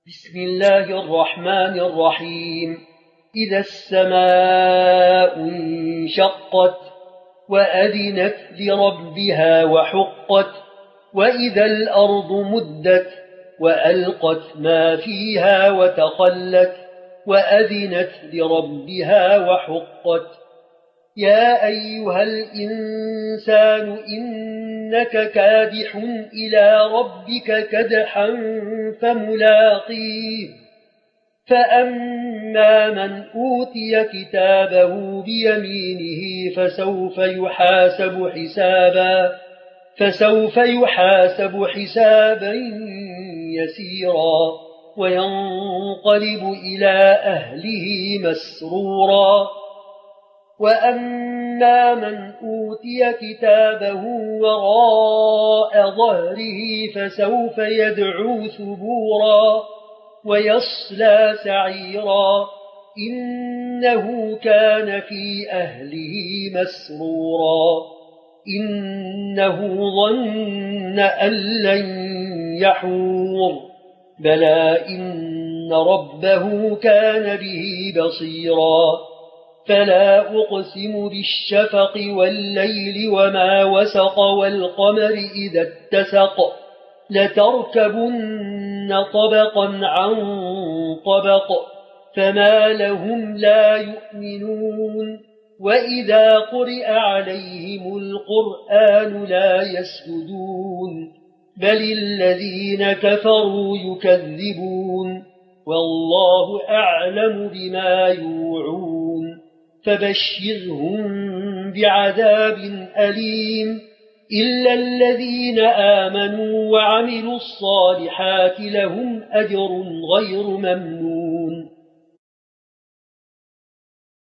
بسم الله الرحمن الرحيم. إذا السماء انشقت وأذنت لربها وحقت وإذا الأرض مدت وألقت ما فيها وتخلت وأذنت لربها وحقت. يا أيها الإنسان إنك كادح إلى ربك كدحا فملاقيه. فأما من أوتي كتابه بيمينه فسوف يحاسب حسابا يسيرا وينقلب إلى أهله مسرورا. وأما من أوتي كتابه وراء ظهره فسوف يدعو ثبورا ويصلى سعيرا إنه كان في أهله مسرورا. إنه ظن أن لن يحور بلى إن ربه كان به بصيرا. فلا أقسم بالشفق والليل وما وسق والقمر إذا اتسق لتركبن طبقا عن طبق فما لهم لا يؤمنون. وإذا قرئ عليهم القرآن لا يسجدون بل الذين كفروا يكذبون والله أعلم بما يوعون. فبشرهم بعذاب أليم إلا الذين آمنوا وعملوا الصالحات لهم أجر غير ممنون